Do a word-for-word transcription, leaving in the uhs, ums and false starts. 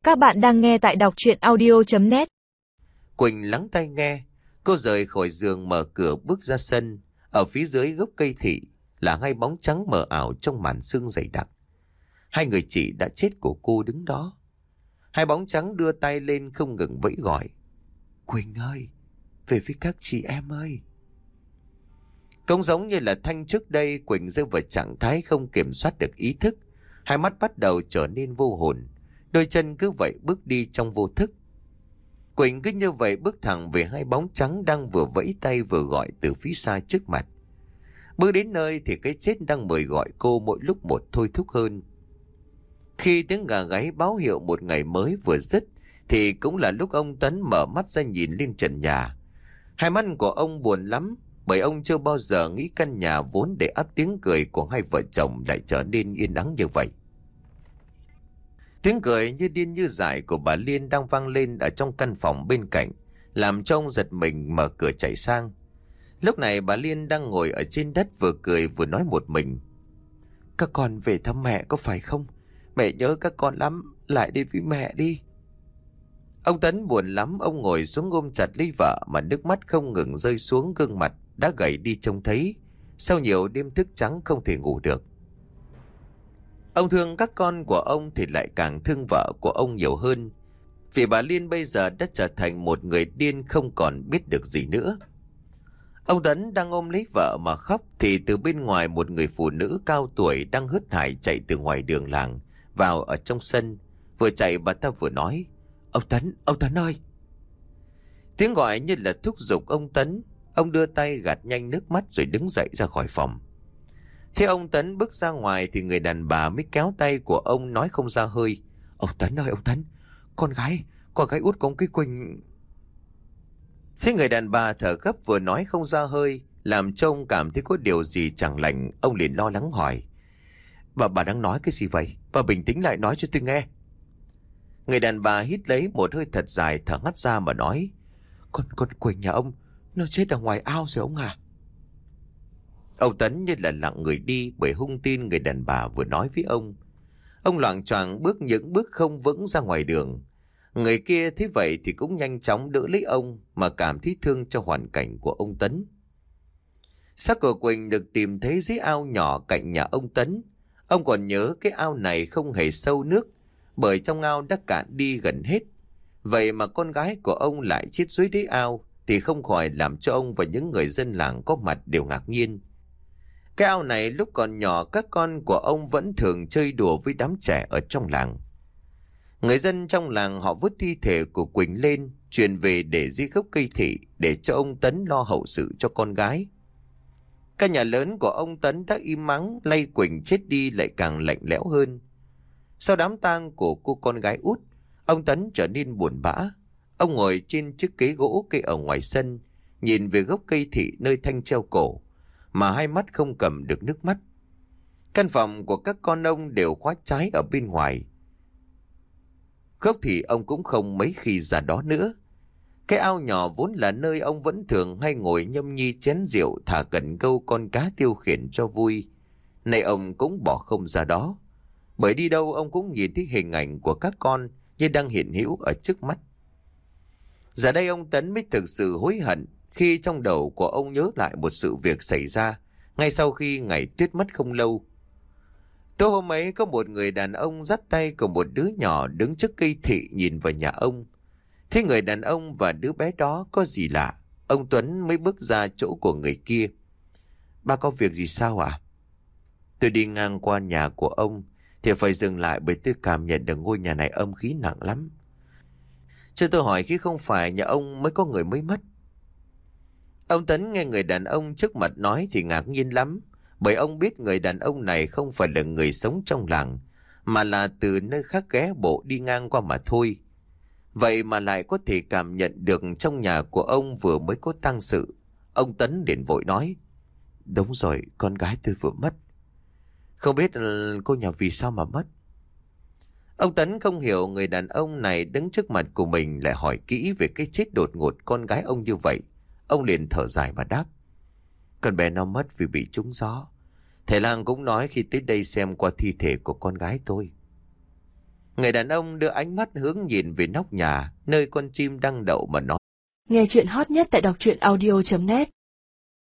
Các bạn đang nghe tại đọc truyện audio chấm net. Quỳnh lắng tai nghe. Cô rời khỏi giường, mở cửa bước ra sân. Ở phía dưới gốc cây thị là hai bóng trắng mờ ảo trong màn sương dày đặc. Hai người chị đã chết của cô đứng đó. Hai bóng trắng đưa tay lên không ngừng vẫy gọi: Quỳnh ơi, về với các chị em ơi. Cũng giống như là Thanh trước đây, Quỳnh rơi vào trạng thái không kiểm soát được ý thức. Hai mắt bắt đầu trở nên vô hồn, đôi chân cứ vậy bước đi trong vô thức. Quỳnh cứ như vậy bước thẳng về hai bóng trắng đang vừa vẫy tay vừa gọi từ phía xa trước mặt. Bước đến nơi thì cái chết đang mời gọi cô mỗi lúc một thôi thúc hơn. Khi tiếng gà gáy báo hiệu một ngày mới vừa dứt thì cũng là lúc ông Tấn mở mắt ra nhìn lên trần nhà. Hai mắt của ông buồn lắm, bởi ông chưa bao giờ nghĩ căn nhà vốn để ắp tiếng cười của hai vợ chồng lại trở nên yên ắng như vậy. Tiếng cười như điên như dại của bà Liên đang vang lên ở trong căn phòng bên cạnh, làm cho ông giật mình mở cửa chạy sang. Lúc này bà Liên đang ngồi ở trên đất vừa cười vừa nói một mình: Các con về thăm mẹ có phải không? Mẹ nhớ các con lắm, lại đi với mẹ đi. Ông Tấn buồn lắm, ông ngồi xuống ôm chặt lấy vợ mà nước mắt không ngừng rơi xuống gương mặt đã gầy đi trông thấy. Sau nhiều đêm thức trắng không thể ngủ được. Ông thương các con của ông thì lại càng thương vợ của ông nhiều hơn. Vì bà Liên bây giờ đã trở thành một người điên không còn biết được gì nữa. Ông Tấn đang ôm lấy vợ mà khóc thì từ bên ngoài một người phụ nữ cao tuổi đang hớt hải chạy từ ngoài đường làng vào ở trong sân. Vừa chạy bà ta vừa nói: Ông Tấn, ông Tấn ơi! Tiếng gọi như là thúc giục ông Tấn. Ông đưa tay gạt nhanh nước mắt rồi đứng dậy ra khỏi phòng. Thế ông Tấn bước ra ngoài thì người đàn bà mới kéo tay của ông nói không ra hơi: Ông Tấn ơi, ông Tấn! Con gái, con gái út của ông cái Quỳnh... Thế người đàn bà thở gấp vừa nói không ra hơi, làm cho ông cảm thấy có điều gì chẳng lành. Ông liền lo lắng hỏi: Bà bà đang nói cái gì vậy? Bà bình tĩnh lại nói cho tôi nghe. Người đàn bà hít lấy một hơi thật dài, thở hắt ra mà nói: Con con Quỳnh nhà ông nó chết ở ngoài ao rồi ông à. Ông Tấn như là lặng người đi bởi hung tin người đàn bà vừa nói với ông. Ông loạng choạng bước những bước không vững ra ngoài đường. Người kia thấy vậy thì cũng nhanh chóng đỡ lấy ông mà cảm thấy thương cho hoàn cảnh của ông Tấn. Xác của Quỳnh được tìm thấy dưới ao nhỏ cạnh nhà ông Tấn. Ông còn nhớ cái ao này không hề sâu nước, bởi trong ao đã cạn đi gần hết. Vậy mà con gái của ông lại chết dưới đáy ao thì không khỏi làm cho ông và những người dân làng có mặt đều ngạc nhiên. Cái ao này lúc còn nhỏ các con của ông vẫn thường chơi đùa với đám trẻ ở trong làng. Người dân trong làng họ vứt thi thể của Quỳnh lên, chuyển về để dưới gốc cây thị để cho ông Tấn lo hậu sự cho con gái. Căn nhà lớn của ông Tấn đã im mắng, lay Quỳnh chết đi lại càng lạnh lẽo hơn. Sau đám tang của cô con gái út, ông Tấn trở nên buồn bã. Ông ngồi trên chiếc ghế gỗ cây ở ngoài sân, nhìn về gốc cây thị nơi Thanh treo cổ, mà hai mắt không cầm được nước mắt. Căn phòng của các con ông đều khóa trái ở bên ngoài. Gốc thì ông cũng không mấy khi ra đó nữa. Cái ao nhỏ vốn là nơi ông vẫn thường hay ngồi nhâm nhi chén rượu thả cần câu con cá tiêu khiển cho vui. Nay ông cũng bỏ không ra đó, bởi đi đâu ông cũng nhìn thấy hình ảnh của các con như đang hiện hữu ở trước mắt. Giờ đây ông Tấn mới thực sự hối hận khi trong đầu của ông nhớ lại một sự việc xảy ra ngay sau khi ngày Tuyết mất không lâu. Tối hôm ấy có một người đàn ông dắt tay của một đứa nhỏ đứng trước cây thị nhìn vào nhà ông. Thế người đàn ông và đứa bé đó có gì lạ, ông Tuấn mới bước ra chỗ của người kia. Ba có việc gì sao ạ? À? Tôi đi ngang qua nhà của ông thì phải dừng lại bởi tôi cảm nhận được ngôi nhà này âm khí nặng lắm. Cho tôi hỏi khi không phải nhà ông mới có người mới mất. Ông Tấn nghe người đàn ông trước mặt nói thì ngạc nhiên lắm, bởi ông biết người đàn ông này không phải là người sống trong làng, mà là từ nơi khác ghé bộ đi ngang qua mà thôi. Vậy mà lại có thể cảm nhận được trong nhà của ông vừa mới có tang sự. Ông Tấn liền vội nói: Đúng rồi, con gái tôi vừa mất. Không biết cô nhỏ vì sao mà mất. Ông Tấn không hiểu người đàn ông này đứng trước mặt của mình lại hỏi kỹ về cái chết đột ngột con gái ông như vậy. Ông liền thở dài mà đáp: Con bé nó mất vì bị trúng gió. Thầy lang cũng nói khi tới đây xem qua thi thể của con gái tôi. Người đàn ông đưa ánh mắt hướng nhìn về nóc nhà, nơi con chim đang đậu mà nói. Nghe chuyện hot nhất tại đọc truyện audio chấm net